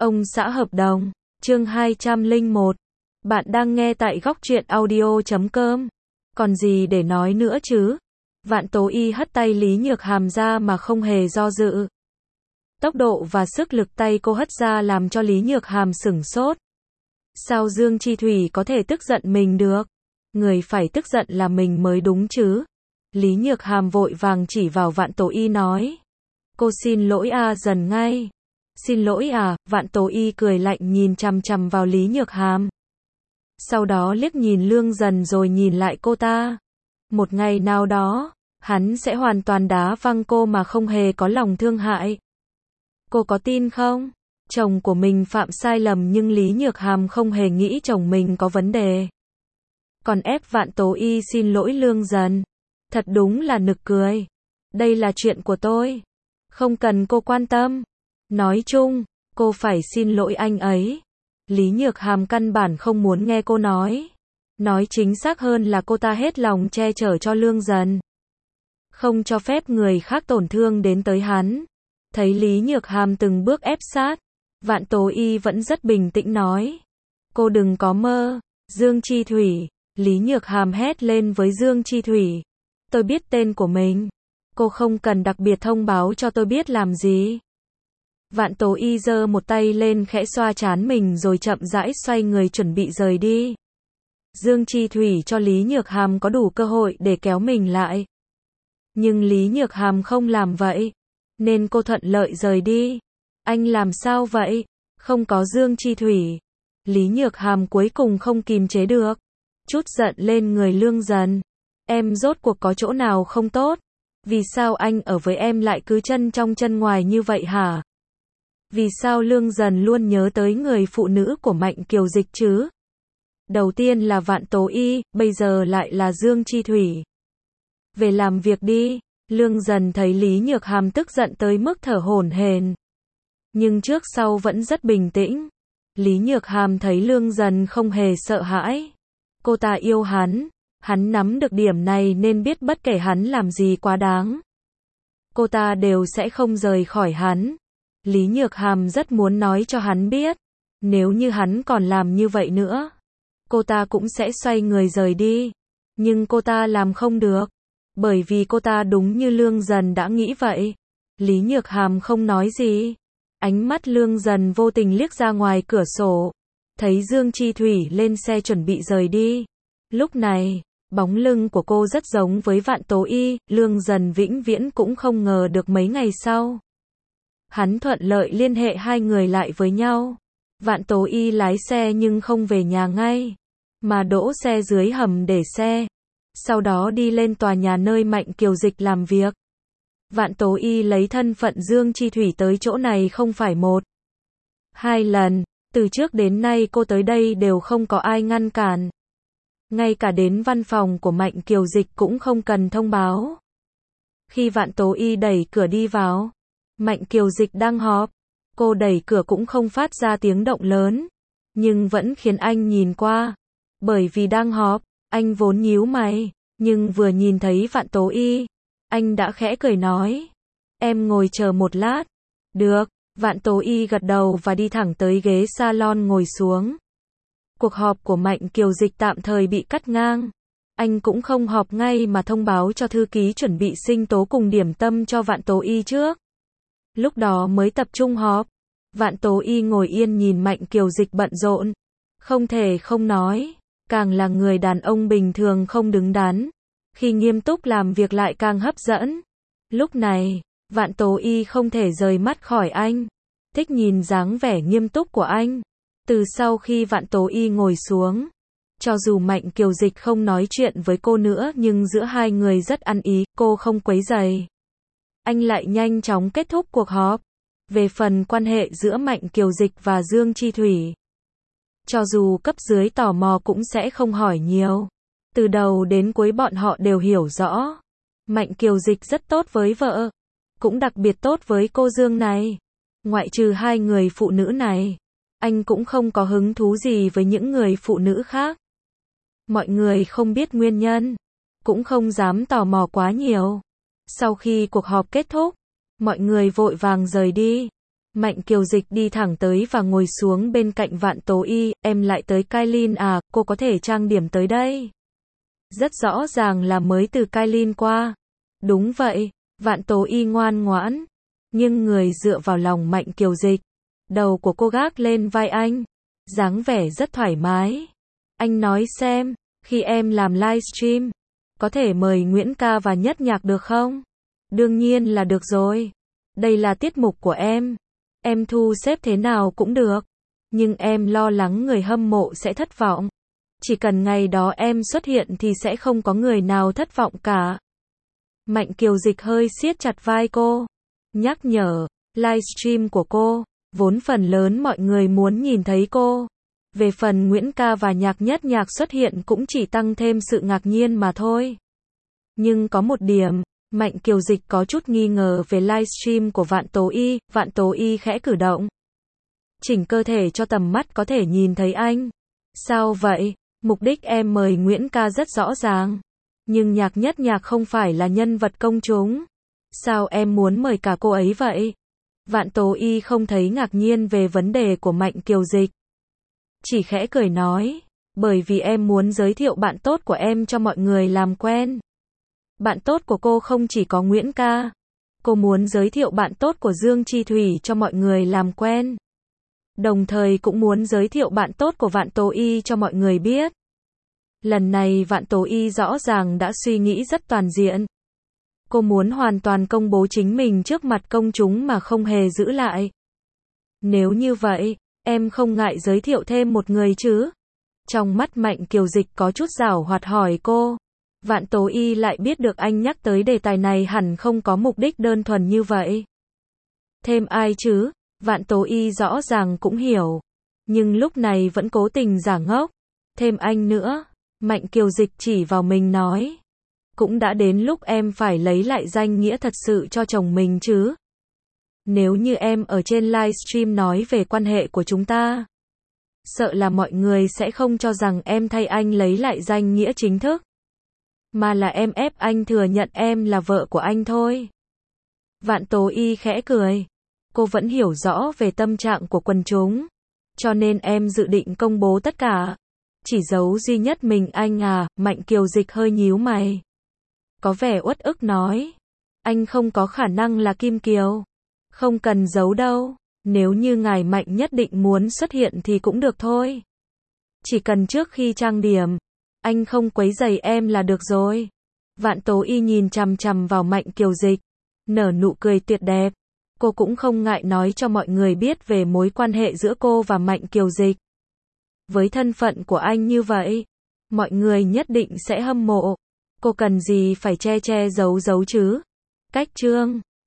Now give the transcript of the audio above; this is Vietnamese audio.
Ông xã hợp đồng, chương 201. Bạn đang nghe tại góc truyện audio.com. Còn gì để nói nữa chứ? Vạn Tố Y hất tay Lý Nhược Hàm ra mà không hề do dự. Tốc độ và sức lực tay cô hất ra làm cho Lý Nhược Hàm sửng sốt. Sao Dương Chi Thủy có thể tức giận mình được? Người phải tức giận là mình mới đúng chứ. Lý Nhược Hàm vội vàng chỉ vào Vạn Tố Y nói. Cô xin lỗi à, dần ngay. Xin lỗi à, Vạn Tố Y cười lạnh nhìn chằm chằm vào Lý Nhược Hàm. Sau đó liếc nhìn Lương Dần rồi nhìn lại cô ta. Một ngày nào đó, hắn sẽ hoàn toàn đá văng cô mà không hề có lòng thương hại. Cô có tin không? Chồng của mình phạm sai lầm nhưng Lý Nhược Hàm không hề nghĩ chồng mình có vấn đề. Còn ép Vạn Tố Y xin lỗi Lương Dần. Thật đúng là nực cười. Đây là chuyện của tôi. Không cần cô quan tâm. Nói chung, cô phải xin lỗi anh ấy. Lý Nhược Hàm căn bản không muốn nghe cô nói. Nói chính xác hơn là cô ta hết lòng che chở cho Lương Dần. Không cho phép người khác tổn thương đến tới hắn. Thấy Lý Nhược Hàm từng bước ép sát, Vạn Tố Y vẫn rất bình tĩnh nói. Cô đừng có mơ, Dương Chi Thủy. Lý Nhược Hàm hét lên với Dương Chi Thủy. Tôi biết tên của mình. Cô không cần đặc biệt thông báo cho tôi biết làm gì. Vạn Tố Y giơ một tay lên khẽ xoa trán mình rồi chậm rãi xoay người chuẩn bị rời đi. Dương Chi Thủy cho Lý Nhược Hàm có đủ cơ hội để kéo mình lại. Nhưng Lý Nhược Hàm không làm vậy, nên cô thuận lợi rời đi. Anh làm sao vậy? Không có Dương Chi Thủy. Lý Nhược Hàm cuối cùng không kìm chế được. Chút giận lên người Lương Dần. Em rốt cuộc có chỗ nào không tốt? Vì sao anh ở với em lại cứ chân trong chân ngoài như vậy hả? Vì sao Lương Dần luôn nhớ tới người phụ nữ của Mạnh Kiều Dịch chứ? Đầu tiên là Vạn Tố Y, bây giờ lại là Dương Chi Thủy. Về làm việc đi. Lương Dần thấy Lý Nhược Hàm tức giận tới mức thở hổn hển. Nhưng trước sau vẫn rất bình tĩnh. Lý Nhược Hàm thấy Lương Dần không hề sợ hãi. Cô ta yêu hắn. Hắn nắm được điểm này nên biết bất kể hắn làm gì quá đáng, cô ta đều sẽ không rời khỏi hắn. Lý Nhược Hàm rất muốn nói cho hắn biết, nếu như hắn còn làm như vậy nữa, cô ta cũng sẽ xoay người rời đi. Nhưng cô ta làm không được, bởi vì cô ta đúng như Lương Dần đã nghĩ vậy. Lý Nhược Hàm không nói gì. Ánh mắt Lương Dần vô tình liếc ra ngoài cửa sổ, thấy Dương Chi Thủy lên xe chuẩn bị rời đi. Lúc này, bóng lưng của cô rất giống với Vạn Tố Y, Lương Dần vĩnh viễn cũng không ngờ được mấy ngày sau. Hắn thuận lợi liên hệ hai người lại với nhau. Vạn Tố Y lái xe nhưng không về nhà ngay, mà đỗ xe dưới hầm để xe. Sau đó đi lên tòa nhà nơi Mạnh Kiều Dịch làm việc. Vạn Tố Y lấy thân phận Dương Chi Thủy tới chỗ này không phải một, hai lần. Từ trước đến nay cô tới đây đều không có ai ngăn cản. Ngay cả đến văn phòng của Mạnh Kiều Dịch cũng không cần thông báo. Khi Vạn Tố Y đẩy cửa đi vào, Mạnh Kiều Dịch đang họp. Cô đẩy cửa cũng không phát ra tiếng động lớn, nhưng vẫn khiến anh nhìn qua. Bởi vì đang họp, anh vốn nhíu mày, nhưng vừa nhìn thấy Vạn Tố Y, anh đã khẽ cười nói. Em ngồi chờ một lát. Được. Vạn Tố Y gật đầu và đi thẳng tới ghế salon ngồi xuống. Cuộc họp của Mạnh Kiều Dịch tạm thời bị cắt ngang. Anh cũng không họp ngay mà thông báo cho thư ký chuẩn bị sinh tố cùng điểm tâm cho Vạn Tố Y trước. Lúc đó mới tập trung họp. Vạn Tố Y ngồi yên nhìn Mạnh Kiều Dịch bận rộn. Không thể không nói, càng là người đàn ông bình thường không đứng đắn, khi nghiêm túc làm việc lại càng hấp dẫn. Lúc này, Vạn Tố Y không thể rời mắt khỏi anh. Thích nhìn dáng vẻ nghiêm túc của anh. Từ sau khi Vạn Tố Y ngồi xuống, cho dù Mạnh Kiều Dịch không nói chuyện với cô nữa nhưng giữa hai người rất ăn ý, cô không quấy rầy. Anh lại nhanh chóng kết thúc cuộc họp. Về phần quan hệ giữa Mạnh Kiều Dịch và Dương Chi Thủy, cho dù cấp dưới tò mò cũng sẽ không hỏi nhiều. Từ đầu đến cuối bọn họ đều hiểu rõ. Mạnh Kiều Dịch rất tốt với vợ, cũng đặc biệt tốt với cô Dương này. Ngoại trừ hai người phụ nữ này, anh cũng không có hứng thú gì với những người phụ nữ khác. Mọi người không biết nguyên nhân, cũng không dám tò mò quá nhiều. Sau khi cuộc họp kết thúc, mọi người vội vàng rời đi. Mạnh Kiều Dịch đi thẳng tới và ngồi xuống bên cạnh Vạn Tố Y, em lại tới Kailin à, cô có thể trang điểm tới đây. Rất rõ ràng là mới từ Kailin qua. Đúng vậy, Vạn Tố Y ngoan ngoãn, nhưng người dựa vào lòng Mạnh Kiều Dịch. Đầu của cô gác lên vai anh, dáng vẻ rất thoải mái. Anh nói xem, khi em làm livestream, có thể mời Nguyễn Ca và Nhất Nhạc được không? Đương nhiên là được rồi. Đây là tiết mục của em thu xếp thế nào cũng được. Nhưng em lo lắng người hâm mộ sẽ thất vọng. Chỉ cần ngày đó em xuất hiện thì sẽ không có người nào thất vọng cả. Mạnh Kiều Dịch hơi siết chặt vai cô, nhắc nhở, livestream của cô, vốn phần lớn mọi người muốn nhìn thấy cô. Về phần Nguyễn Ca và Nhất Nhạc xuất hiện cũng chỉ tăng thêm sự ngạc nhiên mà thôi. Nhưng có một điểm, Mạnh Kiều Dịch có chút nghi ngờ về livestream của Vạn Tố Y khẽ cử động. Chỉnh cơ thể cho tầm mắt có thể nhìn thấy anh. Sao vậy? Mục đích em mời Nguyễn Ca rất rõ ràng. Nhưng Nhất Nhạc không phải là nhân vật công chúng. Sao em muốn mời cả cô ấy vậy? Vạn Tố Y không thấy ngạc nhiên về vấn đề của Mạnh Kiều Dịch. Chỉ khẽ cười nói, bởi vì em muốn giới thiệu bạn tốt của em cho mọi người làm quen. Bạn tốt của cô không chỉ có Nguyễn Ca. Cô muốn giới thiệu bạn tốt của Dương Chi Thủy cho mọi người làm quen. Đồng thời cũng muốn giới thiệu bạn tốt của Vạn Tố Y cho mọi người biết. Lần này Vạn Tố Y rõ ràng đã suy nghĩ rất toàn diện. Cô muốn hoàn toàn công bố chính mình trước mặt công chúng mà không hề giữ lại. Nếu như vậy, em không ngại giới thiệu thêm một người chứ? Trong mắt Mạnh Kiều Dịch có chút giảo hoạt hỏi cô. Vạn Tố Y lại biết được anh nhắc tới đề tài này hẳn không có mục đích đơn thuần như vậy. Thêm ai chứ? Vạn Tố Y rõ ràng cũng hiểu. Nhưng lúc này vẫn cố tình giả ngốc. Thêm anh nữa. Mạnh Kiều Dịch chỉ vào mình nói. Cũng đã đến lúc em phải lấy lại danh nghĩa thật sự cho chồng mình chứ. Nếu như em ở trên livestream nói về quan hệ của chúng ta, sợ là mọi người sẽ không cho rằng em thay anh lấy lại danh nghĩa chính thức, mà là em ép anh thừa nhận em là vợ của anh thôi. Vạn Tố Y khẽ cười. Cô vẫn hiểu rõ về tâm trạng của quần chúng. Cho nên em dự định công bố tất cả. Chỉ giấu duy nhất mình anh à? Mạnh Kiều Dịch hơi nhíu mày. Có vẻ uất ức nói. Anh không có khả năng là Kim Kiều. Không cần giấu đâu. Nếu như ngài Mạnh nhất định muốn xuất hiện thì cũng được thôi. Chỉ cần trước khi trang điểm, anh không quấy rầy em là được rồi. Vạn Tố Y nhìn chằm chằm vào Mạnh Kiều Dịch, nở nụ cười tuyệt đẹp. Cô cũng không ngại nói cho mọi người biết về mối quan hệ giữa cô và Mạnh Kiều Dịch. Với thân phận của anh như vậy, mọi người nhất định sẽ hâm mộ. Cô cần gì phải che che giấu giấu chứ? Cách chương